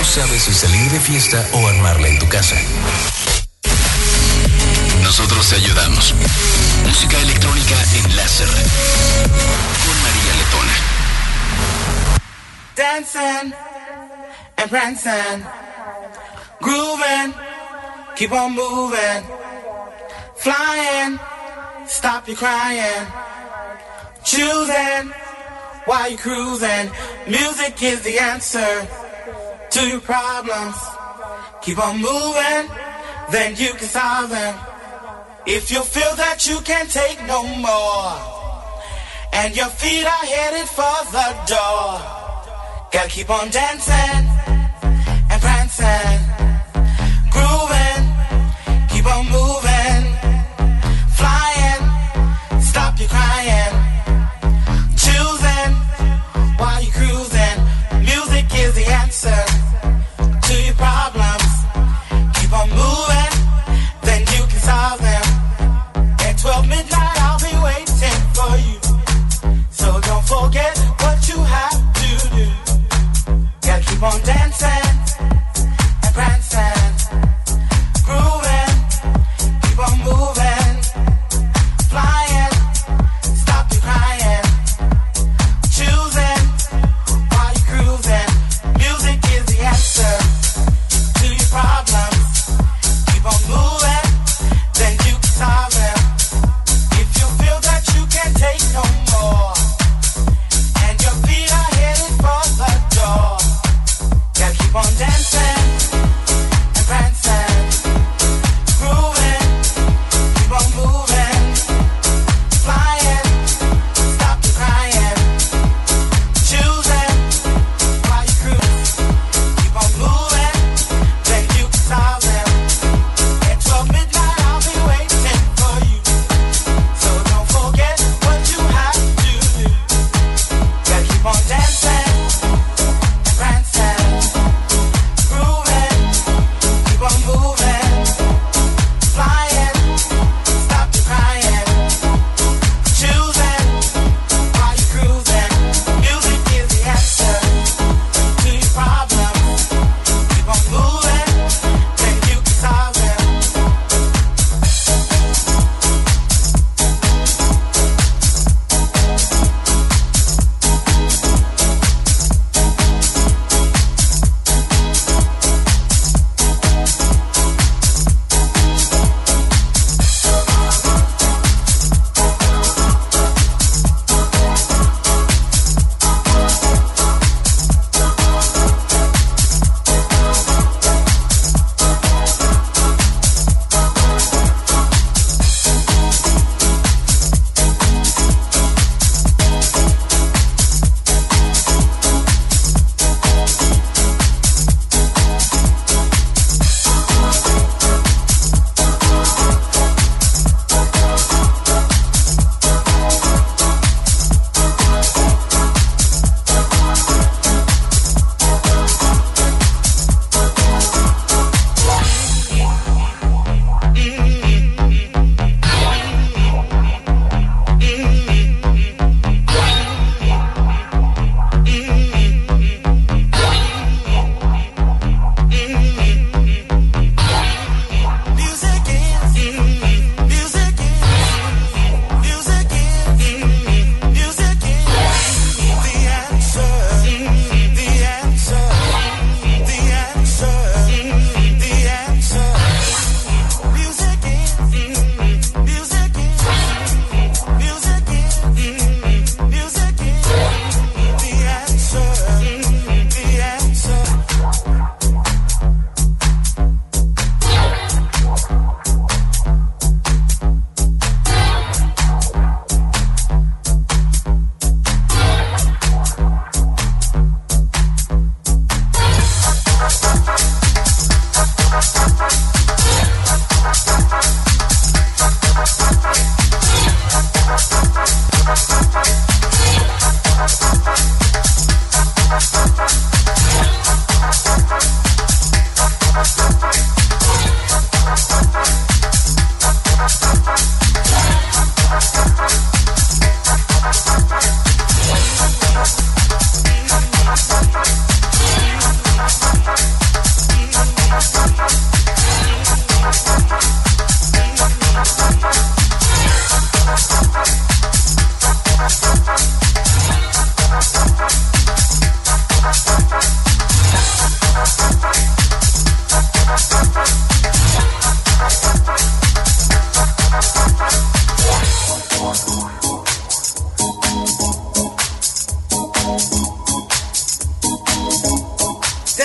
sabes si salir de fiesta o armarla en tu casa. Nosotros te ayudamos. Música electrónica en láser. Con María Letona. Dancing and prancing, grooving, keep on moving, flying, stop your crying, choosing while you're cruising. Music is the answer to your problems. Keep on moving, then you can solve them. If you feel that you can't take no more, and your feet are headed for the door, gotta keep on dancing and prancing, grooving, keep on moving, flying, stop your crying, choosing while you're cruising. Music is the answer to your problems. Keep on moving, then you can solve them. At 12 midnight I'll be waiting for you, so don't forget what you have to do. Gotta keep on dancing and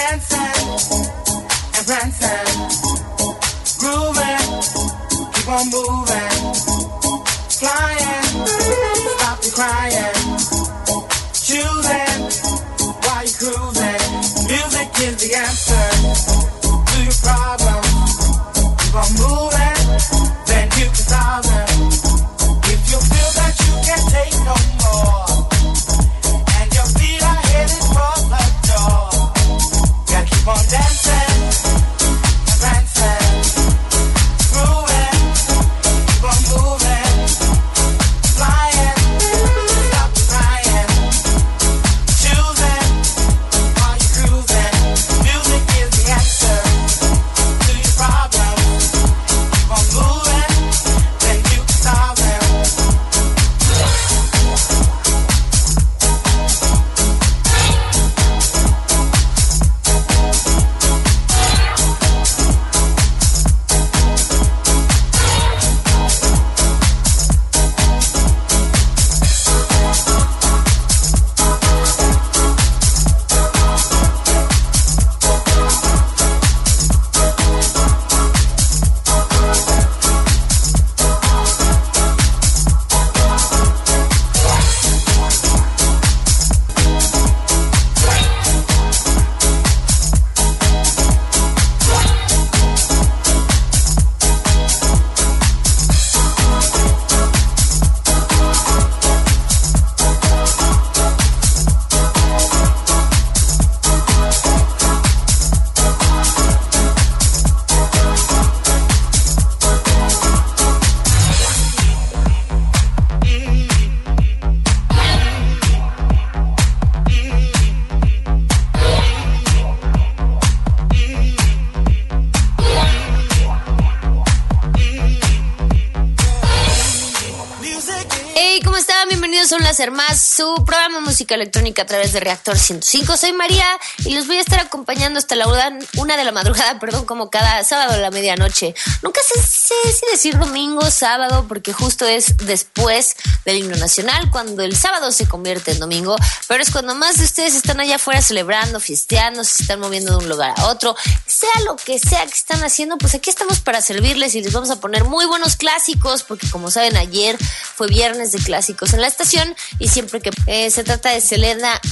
dancing and prancing, grooving, keep on moving, flying, stop your crying, choosing while you're cruising. Music is the answer to your problem. Keep on moving, then you can solve them. If you feel that you can't take no more, and your feet are headed for the door, gotta keep on dancing, prancing, grooving, keep on moving, flying, stop crying, choosing while you're cruising. Music is the answer to your problems. Keep on moving, then you can solve them. Hey, ¿cómo están? Bienvenidos a Un Láser Más, su programa de música electrónica a través de Reactor 105. Soy María y los voy a estar acompañando hasta la 1 de la madrugada, como cada sábado a la medianoche. Nunca sé si decir domingo, sábado, porque justo es después del himno nacional, cuando el sábado se convierte en domingo, pero es cuando más de ustedes están allá afuera celebrando, fiesteando, se están moviendo de un lugar a otro. Sea lo que sea que están haciendo, pues aquí estamos para servirles y les vamos a poner muy buenos clásicos, porque como saben, ayer fue viernes de clásicos en la estación y siempre que se trata de Selena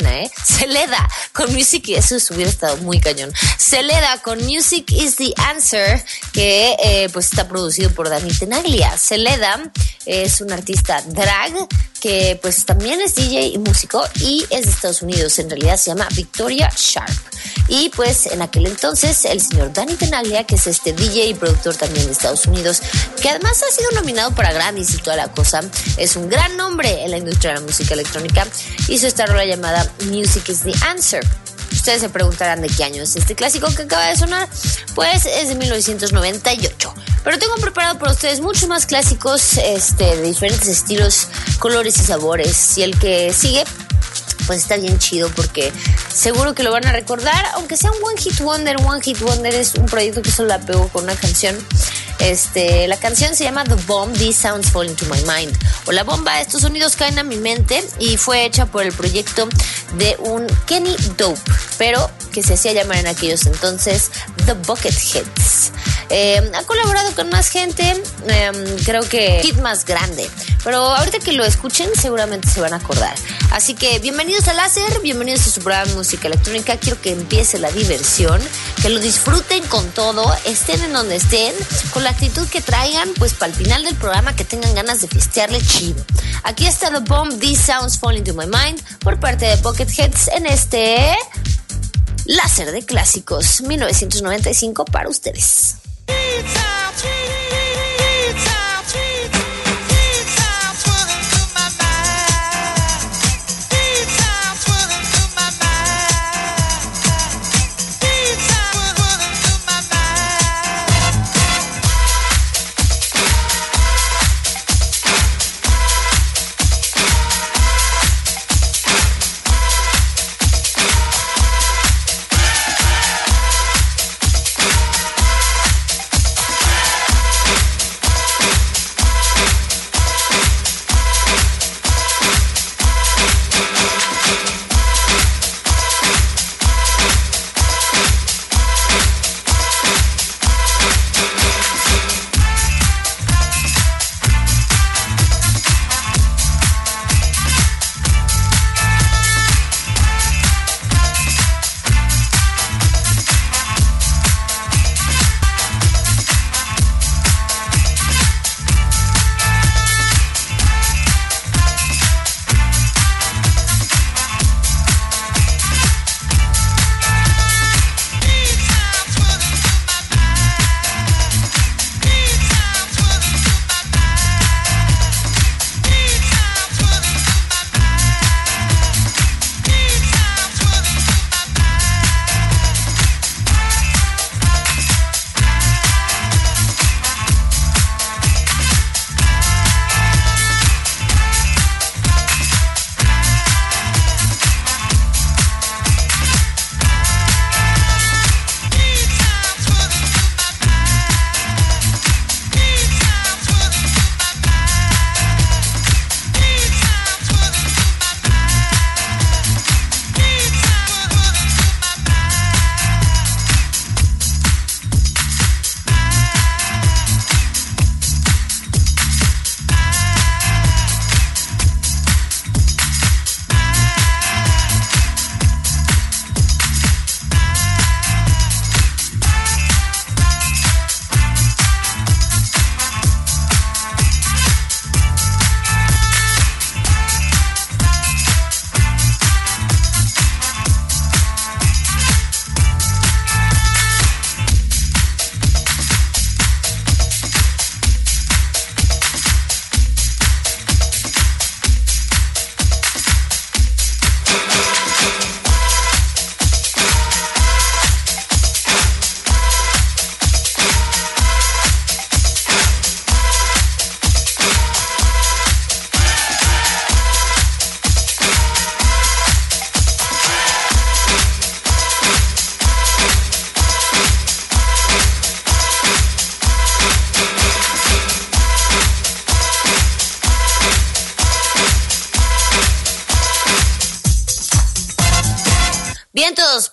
con Music, eso hubiera estado muy cañón. Selena con Music is the Answer, que pues está producido por Dani Tenaglia. Selena es un artista drag que pues también es DJ y músico y es de Estados Unidos. En realidad se llama Victoria Sharp. Y pues en aquel entonces el señor Dani Tenaglia, que es este DJ y productor también de Estados Unidos, que además ha sido nominado para Grammys y toda la cosa, es un gran nombre en la industria de la música electrónica, hizo esta rola llamada Music is the Answer. Ustedes se preguntarán de qué año es este clásico que acaba de sonar. Pues es de 1998. Pero tengo preparado para ustedes muchos más clásicos de diferentes estilos, colores y sabores. Y el que sigue, pues está bien chido porque seguro que lo van a recordar, aunque sea un One Hit Wonder. One Hit Wonder es un proyecto que solo la pegó con una canción. La canción se llama The Bomb, These Sounds Fall Into My Mind, o La Bomba, estos sonidos caen a mi mente, y fue hecha por el proyecto de un Kenny Dope, pero que se hacía llamar en aquellos entonces The Bucketheads. Ha colaborado con más gente, creo que hit más grande, pero ahorita que lo escuchen seguramente se van a acordar. Así que bienvenidos a Láser, bienvenidos a su programa de música electrónica. Quiero que empiece la diversión, que lo disfruten con todo, estén en donde estén, con la actitud que traigan, pues para el final del programa que tengan ganas de fiestearle chido. Aquí está The Bomb, These Sounds Fall Into My Mind, por parte de Bucketheads en este Láser de Clásicos 1995 para ustedes.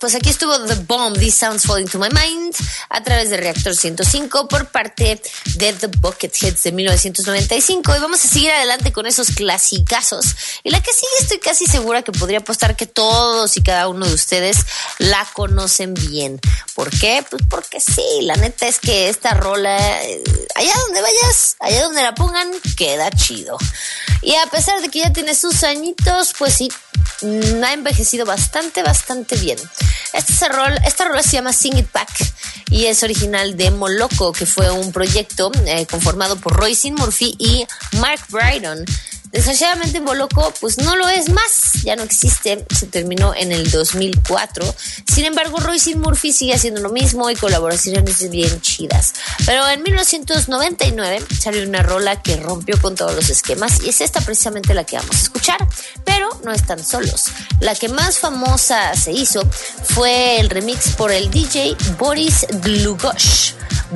pues aquí estuvo The Bomb, This Sounds Falling to My Mind, a través de Reactor 105 por parte de The Bucketheads de 1995. Y vamos a seguir adelante con esos clasicazos. Y la que sigue estoy casi segura que podría apostar que todos y cada uno de ustedes la conocen bien. ¿Por qué? Pues porque sí, la neta es que esta rola, allá donde vayas, allá donde la pongan, queda chido. Y a pesar de que ya tiene sus añitos, pues sí, ha envejecido bastante bien. Esta rola se llama Sing It Back y es original de Moloko, que fue un proyecto conformado por Roisin Murphy y Mark Brydon. Desgraciadamente Moloko pues no lo es más, ya no existe, se terminó en el 2004. Sin embargo, Roisin Murphy sigue haciendo lo mismo y colaboraciones bien chidas. Pero en 1999 salió una rola que rompió con todos los esquemas y es esta precisamente la que vamos a escuchar. Pero no están solos. La que más famosa se hizo fue el remix por el DJ Boris Dlugosh.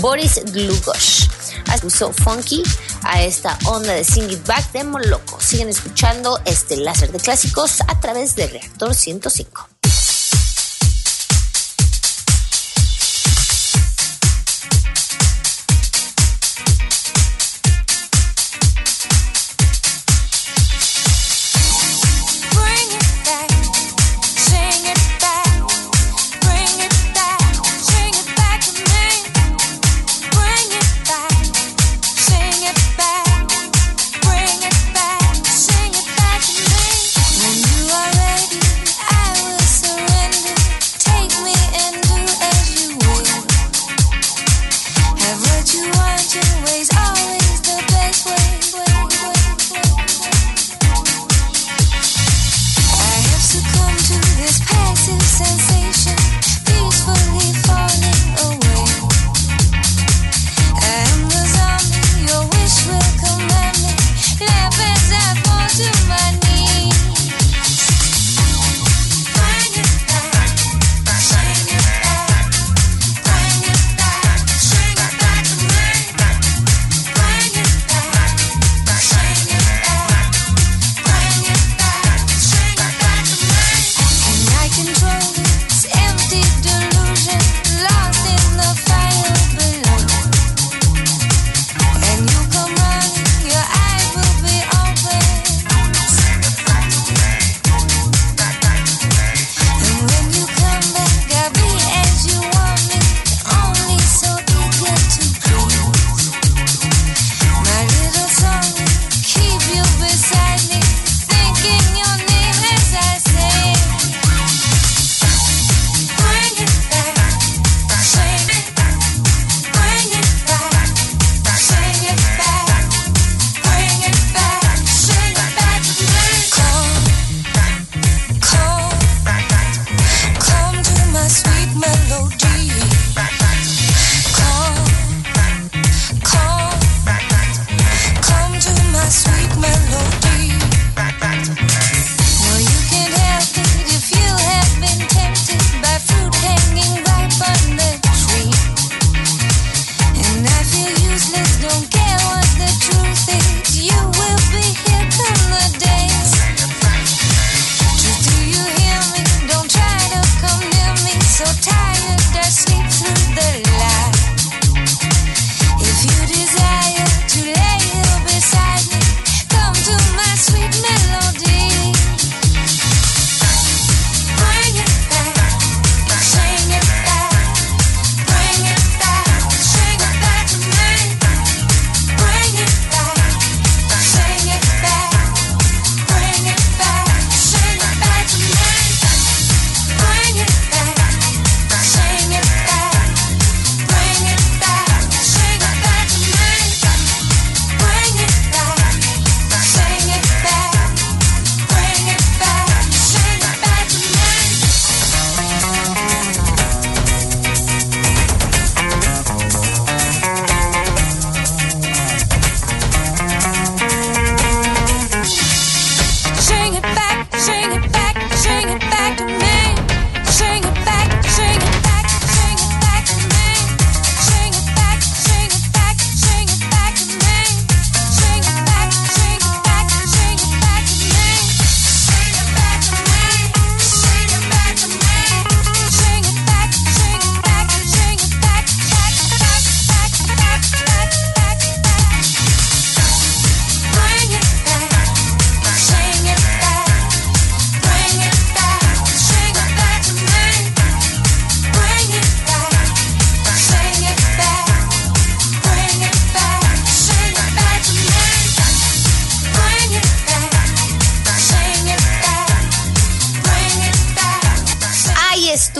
Puso funky a esta onda de Sing It Back de Moloko. Siguen escuchando este láser de clásicos a través de Reactor 105. When you are ready, I will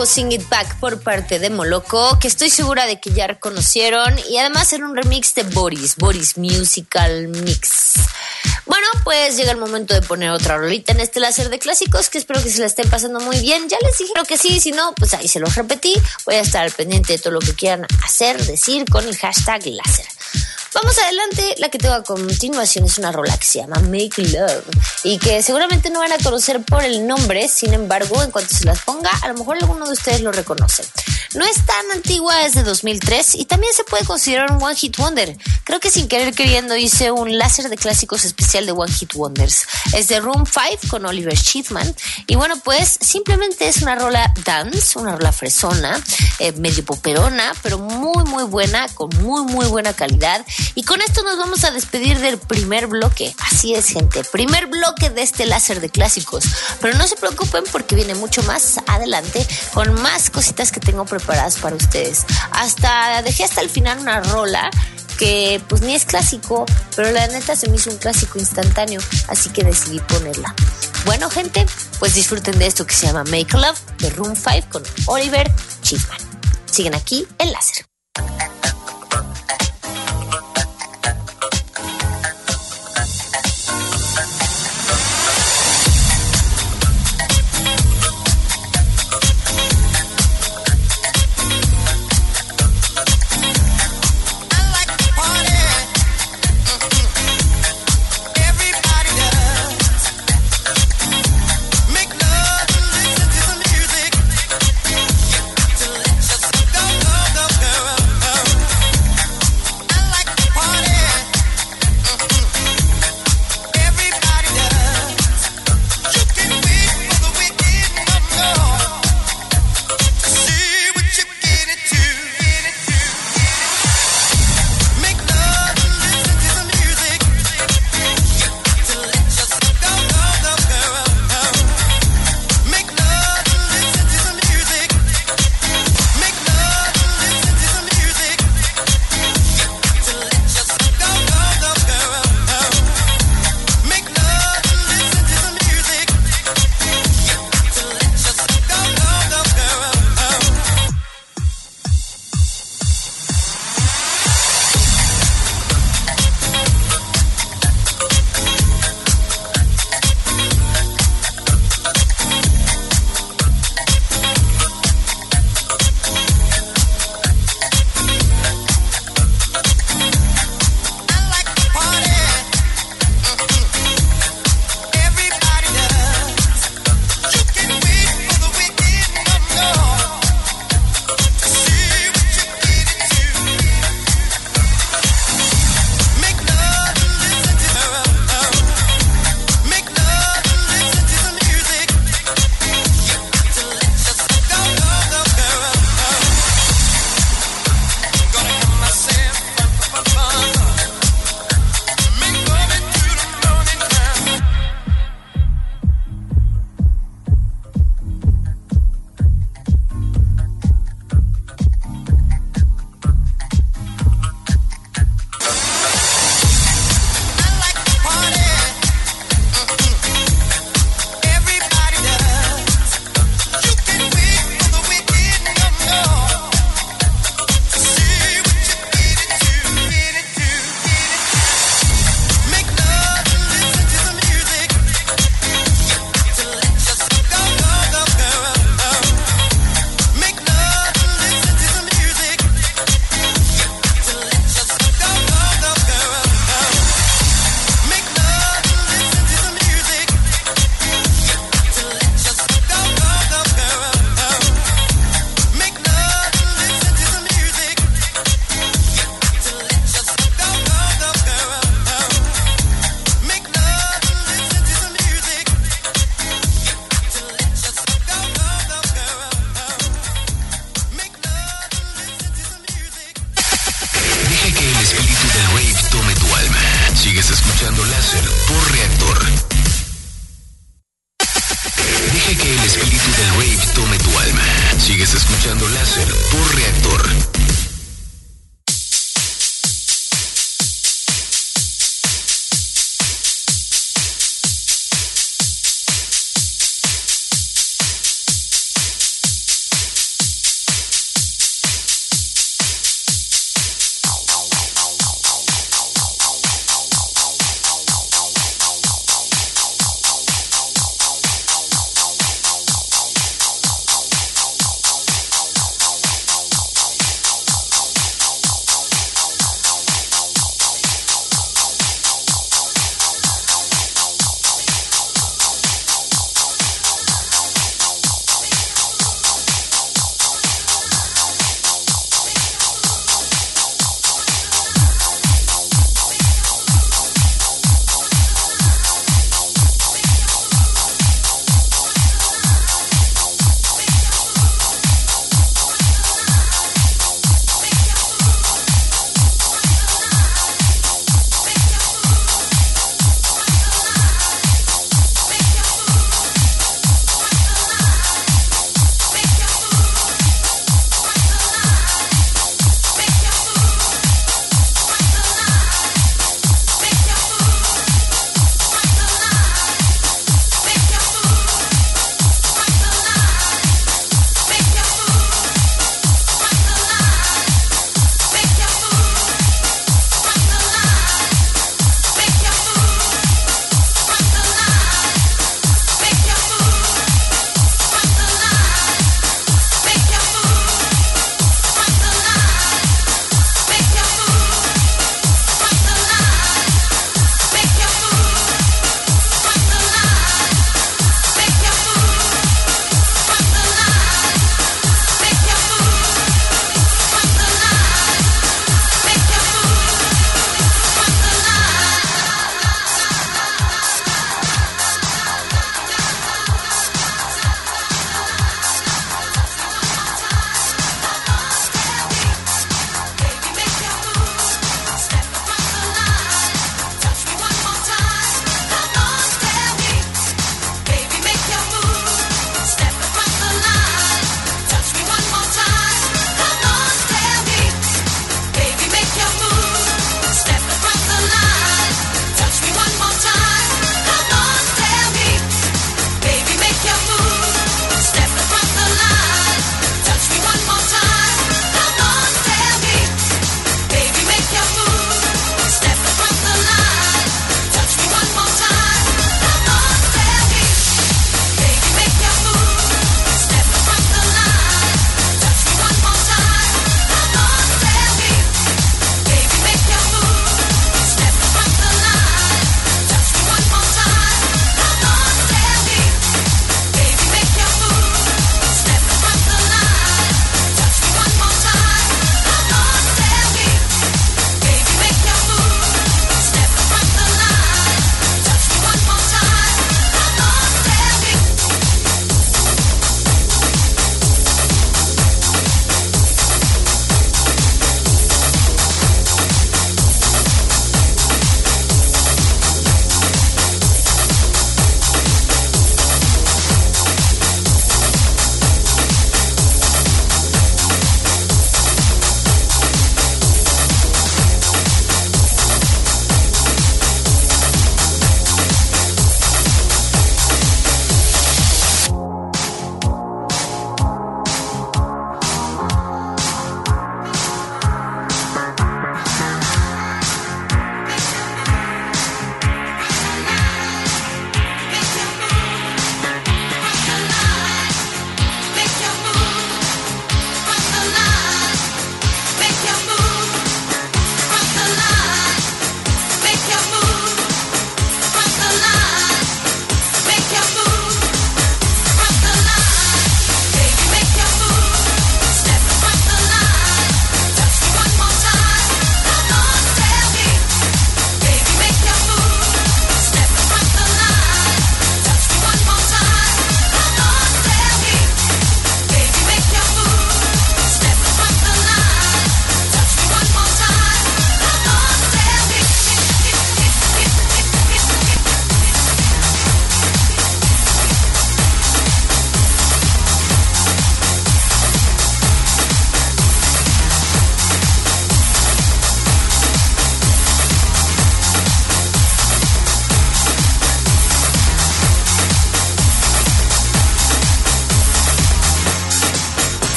estuvo Sing It Back por parte de Moloko, que estoy segura de que ya reconocieron, y además era un remix de Boris Musical Mix. Bueno, pues llega el momento de poner otra rolita en este láser de clásicos, que espero que se la estén pasando muy bien. Ya les dijeron que sí, si no, pues ahí se los repetí. Voy a estar al pendiente de todo lo que quieran hacer, decir con el hashtag láser. Vamos adelante, la que tengo a continuación es una rola que se llama Make Love y que seguramente no van a conocer por el nombre, sin embargo, en cuanto se las ponga, a lo mejor alguno de ustedes lo reconoce. No es tan antigua, es de 2003 y también se puede considerar un One Hit Wonder. Creo que sin querer queriendo hice un láser de clásicos especial de One Hit Wonders. Es de Room 5 con Oliver Schiffman y bueno, pues simplemente es una rola dance, una rola fresona, medio poperona, pero muy muy buena, con muy buena calidad. Y con esto nos vamos a despedir del primer bloque. Así es, gente, primer bloque de este láser de clásicos. Pero no se preocupen porque viene mucho más adelante con más cositas que tengo preparadas para ustedes. Dejé hasta el final una rola que pues ni es clásico, pero la neta se me hizo un clásico instantáneo, así que decidí ponerla. Bueno, gente, pues disfruten de esto que se llama Make Love de Room 5 con Oliver Schiffman. Siguen aquí en Láser.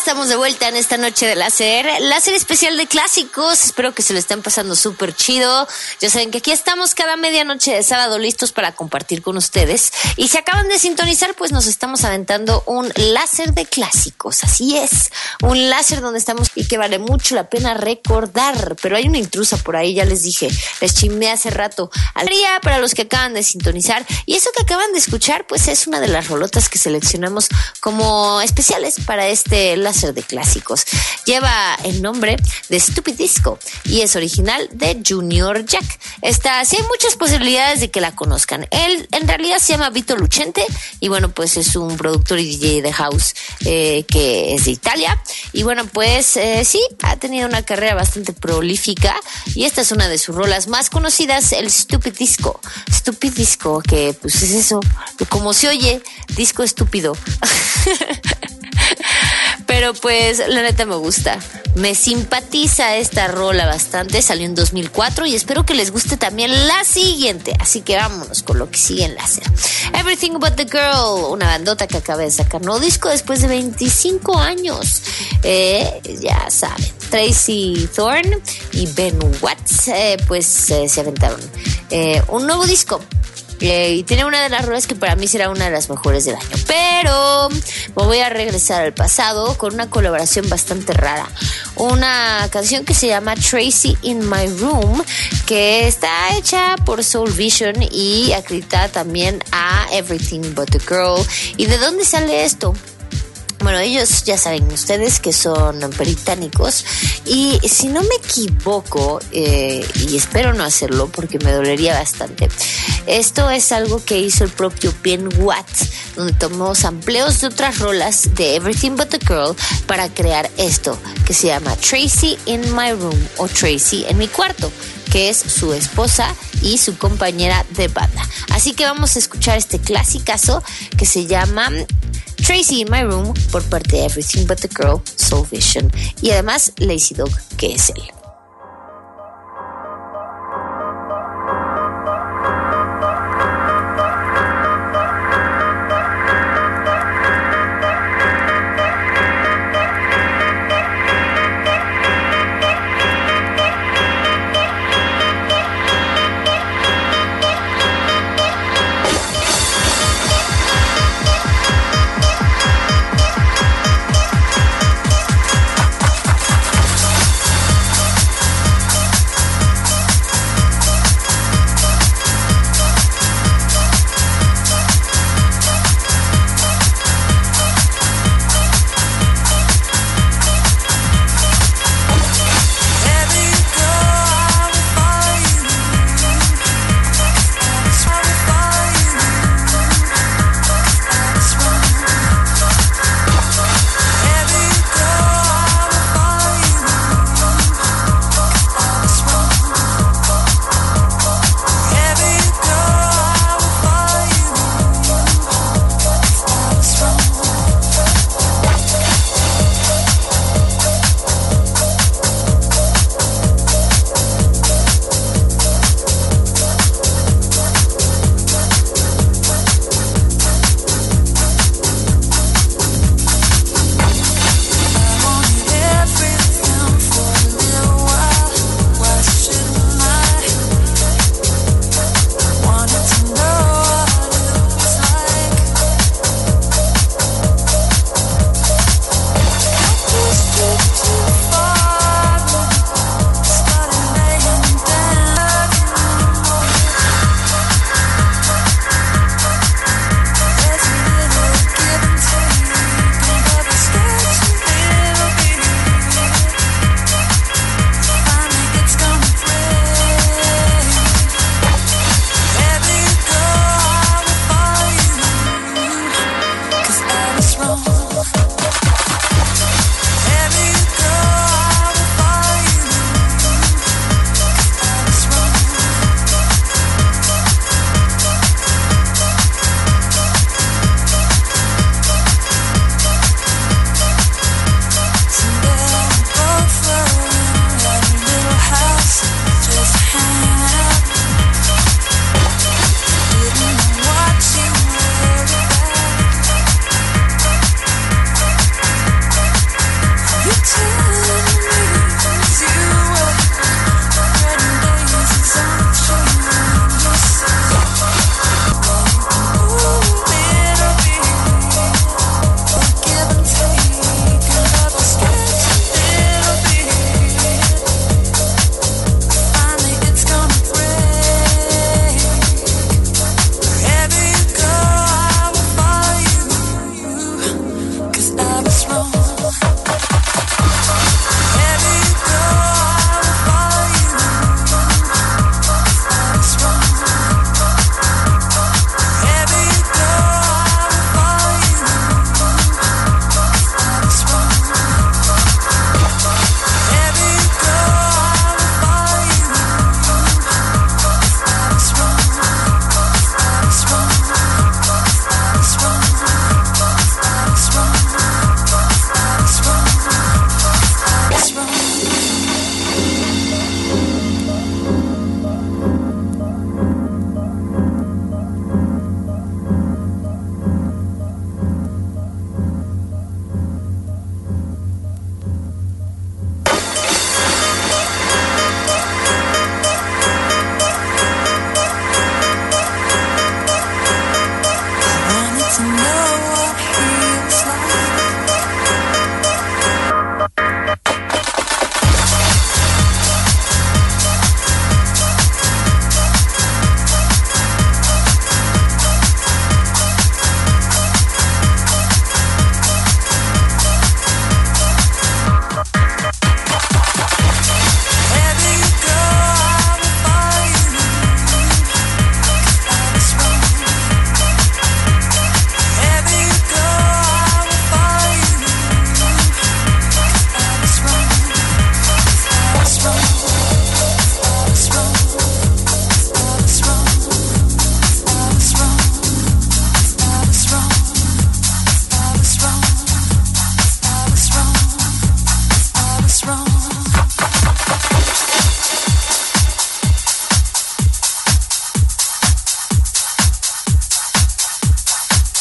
Estamos de vuelta en esta noche de láser especial de clásicos. Espero que se lo estén pasando súper chido. Ya saben que aquí estamos cada medianoche de sábado listos para compartir con ustedes. Y si acaban de sintonizar, pues nos estamos aventando un láser de clásicos. Así es, un láser donde estamos y que vale mucho la pena recordar. Pero hay una intrusa por ahí, ya les dije, les chismeé hace rato. Alegría para los que acaban de sintonizar. Y eso que acaban de escuchar, pues es una de las rolotas que seleccionamos como especiales para este láser de clásicos. Lleva el nombre de Stupid Disco y es original de Junior Jack. Sí hay muchas posibilidades de que la conozcan. Él en realidad se llama Vito Lucente y bueno, pues es un productor y DJ de house que es de Italia. Y bueno, pues sí, ha tenido una carrera bastante prolífica y esta es una de sus rolas más conocidas, el Stupid Disco. Stupid Disco, que pues es eso, como se oye, disco estúpido. Pero pues la neta me gusta, me simpatiza esta rola bastante. Salió en 2004 y espero que les guste también la siguiente. Así que vámonos con lo que sigue en láser. Everything But The Girl, una bandota que acaba de sacar nuevo disco después de 25 años. Ya saben, Tracy Thorn y Ben Watts se aventaron un nuevo disco. Y tiene una de las rolas que para mí será una de las mejores del año. Pero me voy a regresar al pasado con una colaboración bastante rara. Una canción que se llama Tracy in My Room, que está hecha por Soul Vision y acreditada también a Everything But The Girl. ¿Y de dónde sale esto? Bueno, ellos ya saben ustedes que son británicos y si no me equivoco, y espero no hacerlo porque me dolería bastante, esto es algo que hizo el propio Ben Watts, donde tomó sampleos de otras rolas de Everything But The Girl para crear esto que se llama Tracy in My Room o Tracy en mi cuarto, que es su esposa y su compañera de banda. Así que vamos a escuchar este clasicazo que se llama Tracy in My Room por parte de Everything But The Girl, Soul Vision y además Lazy Dog, que es él.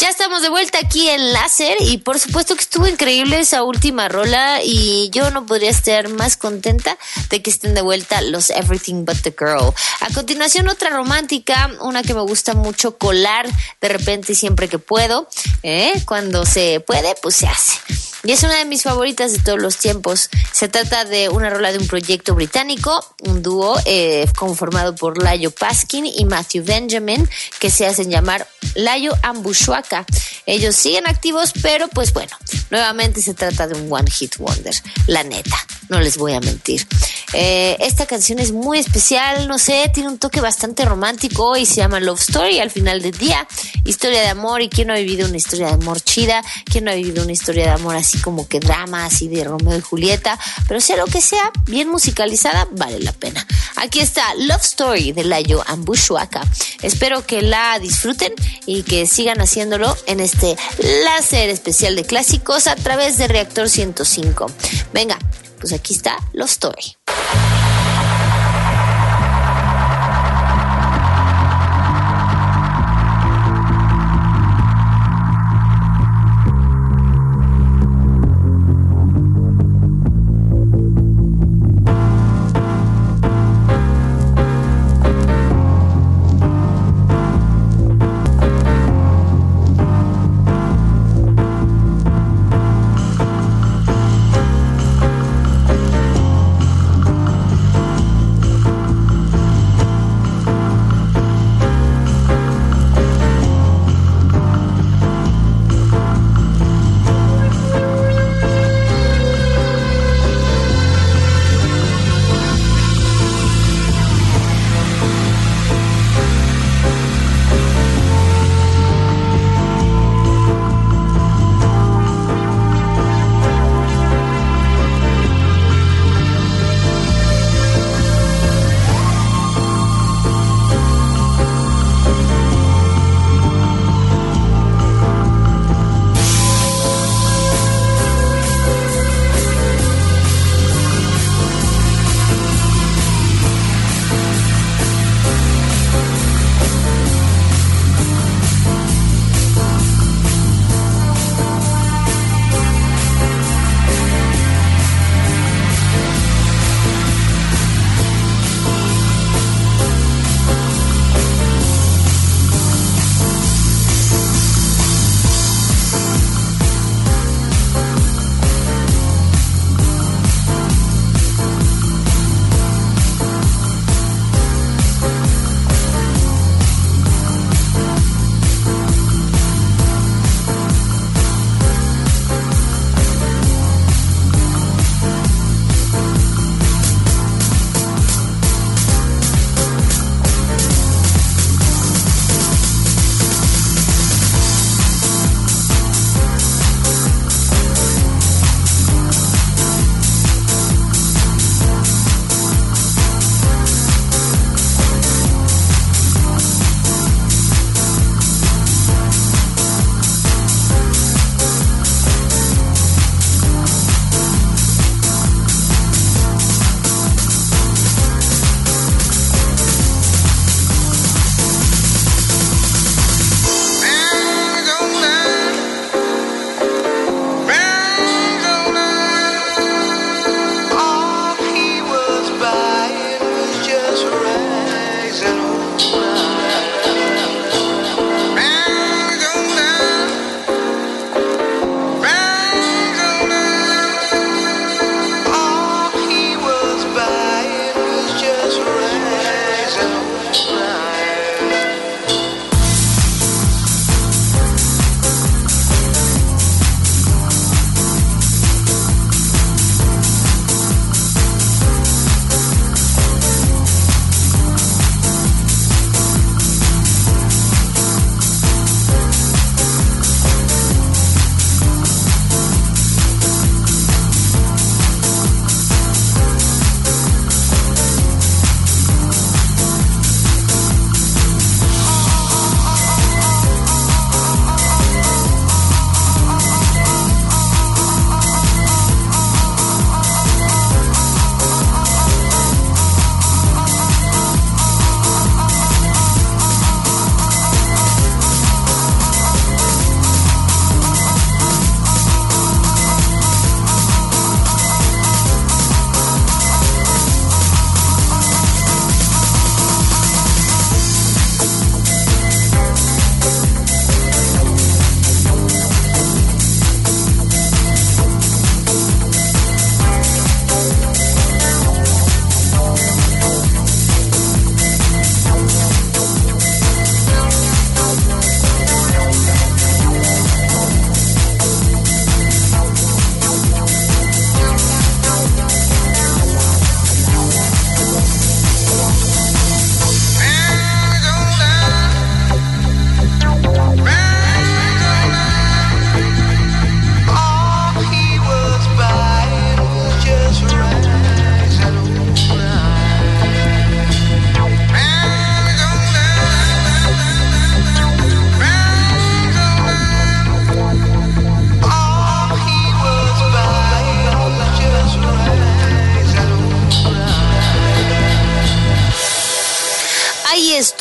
Ya estamos de vuelta aquí en Láser y por supuesto que estuvo increíble esa última rola y yo no podría estar más contenta de que estén de vuelta los Everything But The Girl. A continuación otra romántica, una que me gusta mucho colar de repente y siempre que puedo. Cuando se puede, pues se hace. Y es una de mis favoritas de todos los tiempos. Se trata de una rola de un proyecto británico, un dúo conformado por Layo Paskin y Matthew Benjamin, que se hacen llamar Layo and Bushwaka. Ellos siguen activos, pero pues bueno, nuevamente se trata de un One Hit Wonder. La neta, no les voy a mentir. Esta canción es muy especial, no sé, tiene un toque bastante romántico y se llama Love Story. Al final del día, historia de amor. ¿Y quién no ha vivido una historia de amor chida? ¿Quién no ha vivido una historia de amor así como que drama, así de Romeo y Julieta? Pero sea lo que sea, bien musicalizada, vale la pena. Aquí está Love Story de Layo and Bushwaka. Espero que la disfruten y que sigan haciéndolo en este láser especial de clásicos a través de Reactor 105. Venga, pues aquí está Love Story.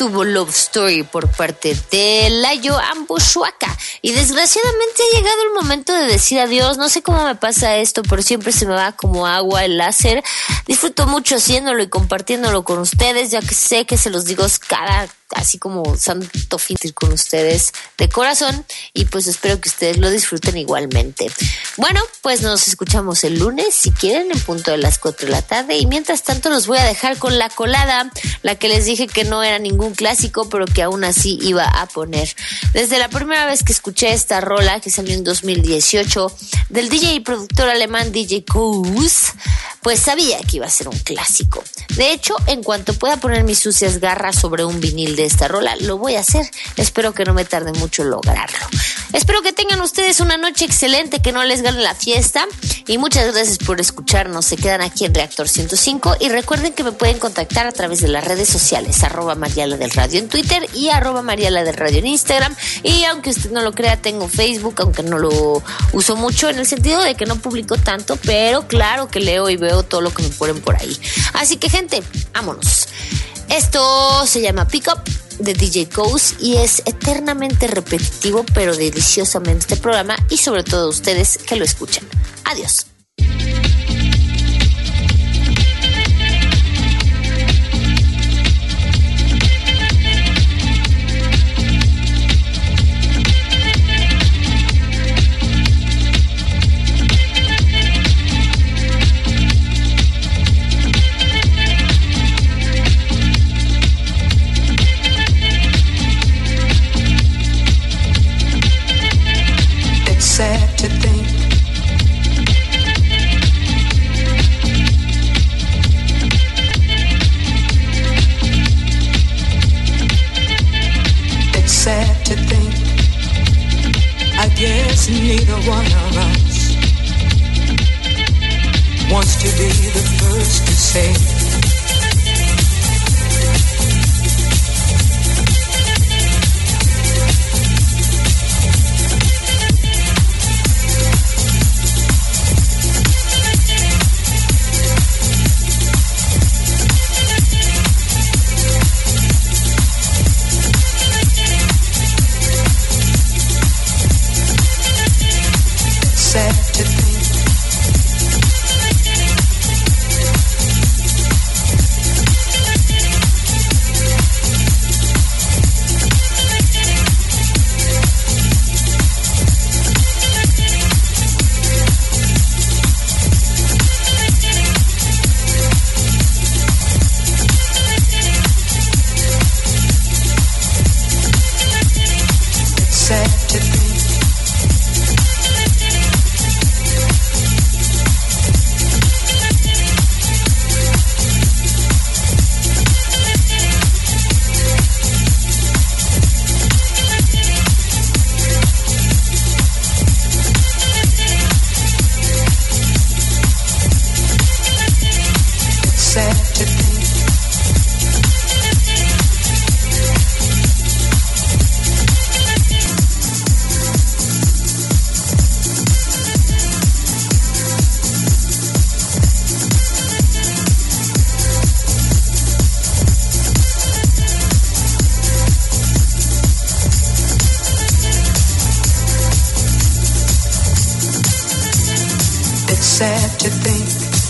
estuvo Love Story por parte de Layo Ambushuaca. Y desgraciadamente ha llegado el momento de decir adiós. No sé cómo me pasa esto, pero siempre se me va como agua el láser. Disfruto mucho haciéndolo y compartiéndolo con ustedes, ya que sé que se los digo cada así como santo fin con ustedes de corazón, y pues espero que ustedes lo disfruten igualmente. Bueno, pues nos escuchamos el lunes, si quieren, en punto de las 4 de la tarde, y mientras tanto los voy a dejar con La Colada, la que les dije que no era ningún clásico, pero que aún así iba a poner. Desde la primera vez que escuché esta rola, que salió en 2018, del DJ y productor alemán DJ Koos, pues sabía que iba a ser un clásico. De hecho, en cuanto pueda poner mis sucias garras sobre un vinil de esta rola, lo voy a hacer. Espero que no me tarde mucho en lograrlo. Espero que tengan ustedes una noche excelente, que no les gane la fiesta, y muchas gracias por escucharnos. Se quedan aquí en Reactor 105 y recuerden que me pueden contactar a través de las redes sociales, @Mariala del Radio en Twitter y @Mariala del Radio en Instagram. Y aunque usted no lo crea, tengo Facebook, aunque no lo uso mucho, en el sentido de que no publico tanto, pero claro que leo y veo todo lo que me ponen por ahí. Así que, gente, vámonos. Esto se llama Pick Up de DJ Koos y es eternamente repetitivo, pero deliciosamente este programa, y sobre todo ustedes que lo escuchan. Adiós. Sad to think it's sad to think I guess neither one of us wants to be the first to say sad to think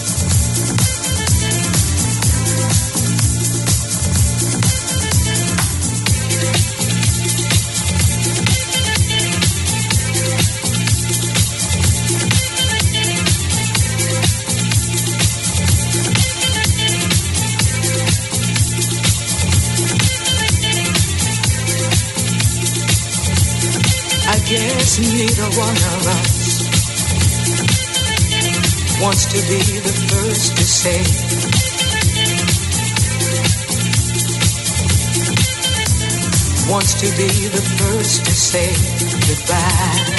I guess neither one of us wants to be the first to say wants to be the first to say goodbye.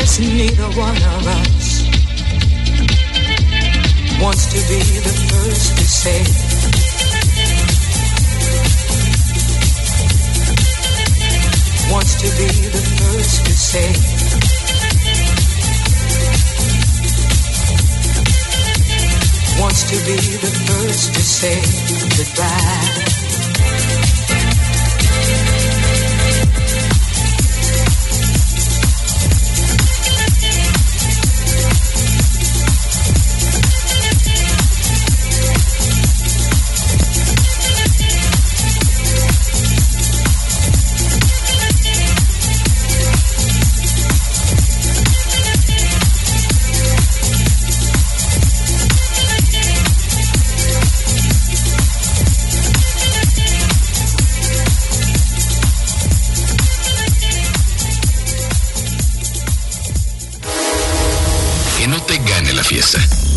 guess neither one of us wants to be the first to say wants to be the first to say wants to be the first to say goodbye. Que no te gane la fiesta.